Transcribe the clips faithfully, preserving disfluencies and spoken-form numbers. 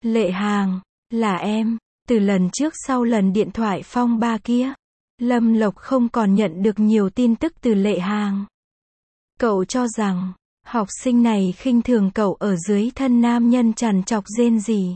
Lệ Hàng, là em. Từ lần trước sau lần điện thoại phong ba kia, Lâm Lộc không còn nhận được nhiều tin tức từ Lệ Hàng. Cậu cho rằng, học sinh này khinh thường cậu ở dưới thân nam nhân trằn trọc rên rỉ,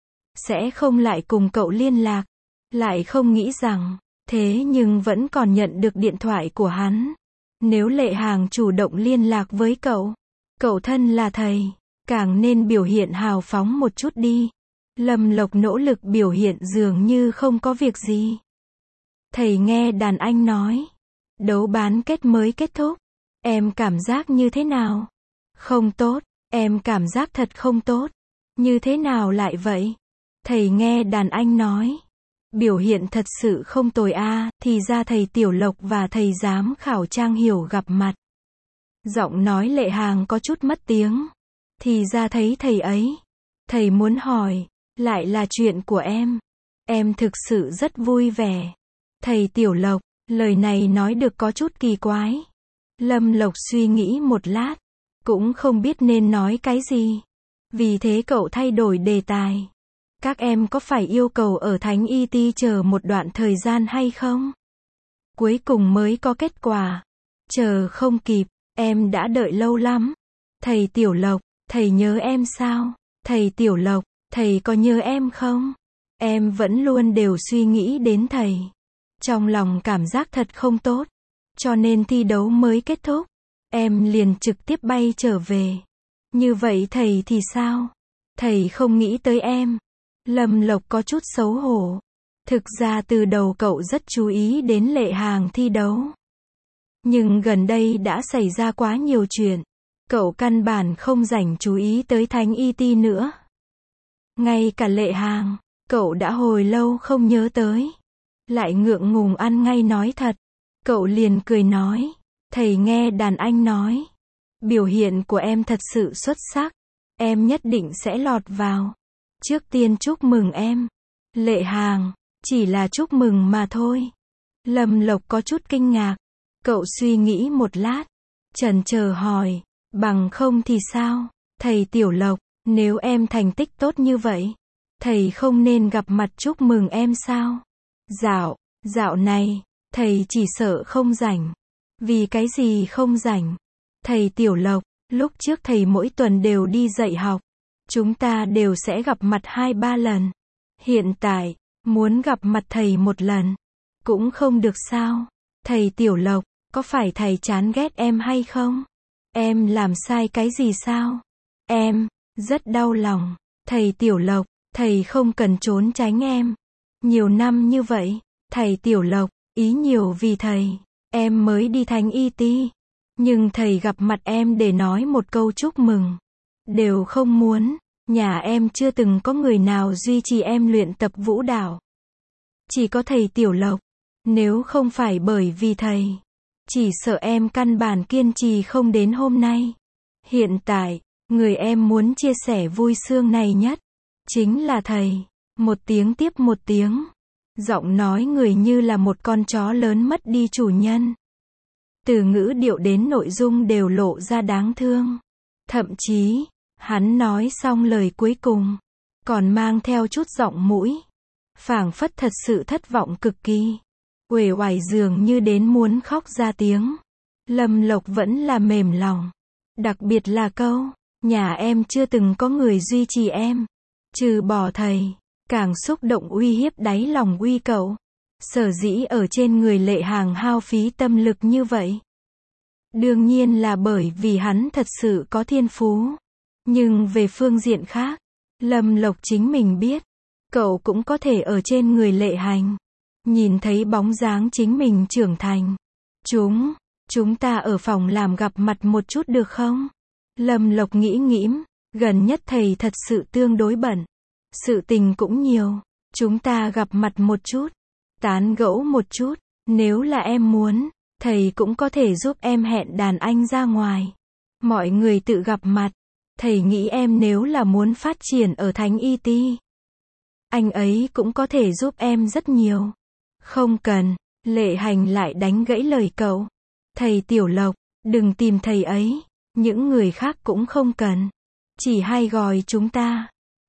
sẽ không lại cùng cậu liên lạc. Lại không nghĩ rằng, thế nhưng vẫn còn nhận được điện thoại của hắn. Nếu Lệ Hàng chủ động liên lạc với cậu, cậu thân là thầy, càng nên biểu hiện hào phóng một chút đi. Lâm Lộc nỗ lực biểu hiện dường như không có việc gì. Thầy nghe đàn anh nói, đấu bán kết mới kết thúc. Em cảm giác như thế nào? Không tốt, em cảm giác thật không tốt. Như thế nào lại vậy? Thầy nghe đàn anh nói, biểu hiện thật sự không tồi a, thì ra thầy Tiểu Lộc và thầy giám khảo Trang Hiểu gặp mặt. Giọng nói Lệ Hàng có chút mất tiếng. Thì ra thấy thầy ấy. Thầy muốn hỏi, lại là chuyện của em. Em thực sự rất vui vẻ. Thầy Tiểu Lộc, lời này nói được có chút kỳ quái. Lâm Lộc suy nghĩ một lát, cũng không biết nên nói cái gì. Vì thế cậu thay đổi đề tài. Các em có phải yêu cầu ở Thánh i tê chờ một đoạn thời gian hay không? Cuối cùng mới có kết quả. Chờ không kịp, em đã đợi lâu lắm. Thầy Tiểu Lộc, thầy nhớ em sao? Thầy Tiểu Lộc, thầy có nhớ em không? Em vẫn luôn đều suy nghĩ đến thầy. Trong lòng cảm giác thật không tốt. Cho nên thi đấu mới kết thúc, em liền trực tiếp bay trở về. Như vậy thầy thì sao? Thầy không nghĩ tới em. Lâm Lộc có chút xấu hổ. Thực ra từ đầu cậu rất chú ý đến Lệ Hàng thi đấu. Nhưng gần đây đã xảy ra quá nhiều chuyện. Cậu căn bản không rảnh chú ý tới Thánh i tê nữa. Ngay cả Lệ Hàng, cậu đã hồi lâu không nhớ tới. Lại ngượng ngùng ăn ngay nói thật. Cậu liền cười nói, thầy nghe đàn anh nói, biểu hiện của em thật sự xuất sắc, em nhất định sẽ lọt vào. Trước tiên chúc mừng em. Lệ Hàng, chỉ là chúc mừng mà thôi. Lâm Lộc có chút kinh ngạc. Cậu suy nghĩ một lát, chần chờ hỏi, bằng không thì sao? Thầy Tiểu Lộc, nếu em thành tích tốt như vậy, thầy không nên gặp mặt chúc mừng em sao? Dạo, dạo này, thầy chỉ sợ không rảnh. Vì cái gì không rảnh? Thầy Tiểu Lộc, lúc trước thầy mỗi tuần đều đi dạy học. Chúng ta đều sẽ gặp mặt hai ba lần. Hiện tại, muốn gặp mặt thầy một lần, cũng không được sao? Thầy Tiểu Lộc, có phải thầy chán ghét em hay không? Em làm sai cái gì sao? Em, rất đau lòng. Thầy Tiểu Lộc, thầy không cần trốn tránh em. Nhiều năm như vậy, thầy Tiểu Lộc, ý nhiều vì thầy, em mới đi Thánh i tê. Nhưng thầy gặp mặt em để nói một câu chúc mừng. Đều không muốn, nhà em chưa từng có người nào duy trì em luyện tập vũ đạo. Chỉ có thầy Tiểu Lộc. Nếu không phải bởi vì thầy, chỉ sợ em căn bản kiên trì không đến hôm nay. Hiện tại, người em muốn chia sẻ vui sướng này nhất, chính là thầy. Một tiếng tiếp một tiếng. Giọng nói người như là một con chó lớn mất đi chủ nhân. Từ ngữ điệu đến nội dung đều lộ ra đáng thương. Thậm chí, hắn nói xong lời cuối cùng, còn mang theo chút giọng mũi. Phảng phất thật sự thất vọng cực kỳ. Uể oải dường như đến muốn khóc ra tiếng. Lâm Lộc vẫn là mềm lòng. Đặc biệt là câu, nhà em chưa từng có người duy trì em. Trừ bỏ thầy, càng xúc động uy hiếp đáy lòng uy cậu. Sở dĩ ở trên người Lệ Hàng hao phí tâm lực như vậy. Đương nhiên là bởi vì hắn thật sự có thiên phú. Nhưng về phương diện khác, Lâm Lộc chính mình biết, cậu cũng có thể ở trên người Lệ Hành, nhìn thấy bóng dáng chính mình trưởng thành. Chúng, chúng ta ở phòng làm gặp mặt một chút được không? Lâm Lộc nghĩ ngĩm, gần nhất thầy thật sự tương đối bận. Sự tình cũng nhiều, chúng ta gặp mặt một chút, tán gẫu một chút, nếu là em muốn, thầy cũng có thể giúp em hẹn đàn anh ra ngoài. Mọi người tự gặp mặt, thầy nghĩ em nếu là muốn phát triển ở Thánh i tê, anh ấy cũng có thể giúp em rất nhiều. Không cần, Lệ Hành lại đánh gãy lời cậu. Thầy Tiểu Lộc, đừng tìm thầy ấy, những người khác cũng không cần. Chỉ hay gọi chúng ta.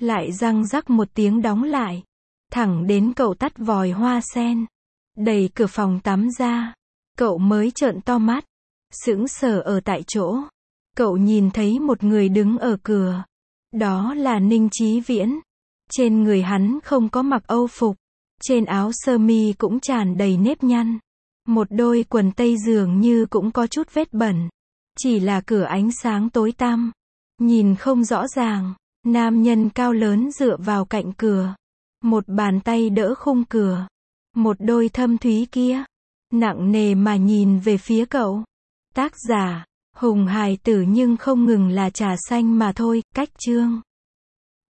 lại răng rắc một tiếng đóng lại. Thẳng đến cậu tắt vòi hoa sen. Đẩy cửa phòng tắm ra. Cậu mới trợn to mắt. Sững sờ ở tại chỗ. Cậu nhìn thấy một người đứng ở cửa. Đó là Ninh Chí Viễn. Trên người hắn không có mặc âu phục. Trên áo sơ mi cũng tràn đầy nếp nhăn. Một đôi quần tây dường như cũng có chút vết bẩn. Chỉ là cửa ánh sáng tối tăm. Nhìn không rõ ràng. Nam nhân cao lớn dựa vào cạnh cửa. Một bàn tay đỡ khung cửa. Một đôi thâm thúy kia. Nặng nề mà nhìn về phía cậu. Tác giả, Hùng hài tử nhưng không ngừng là trà xanh mà thôi, cách chương.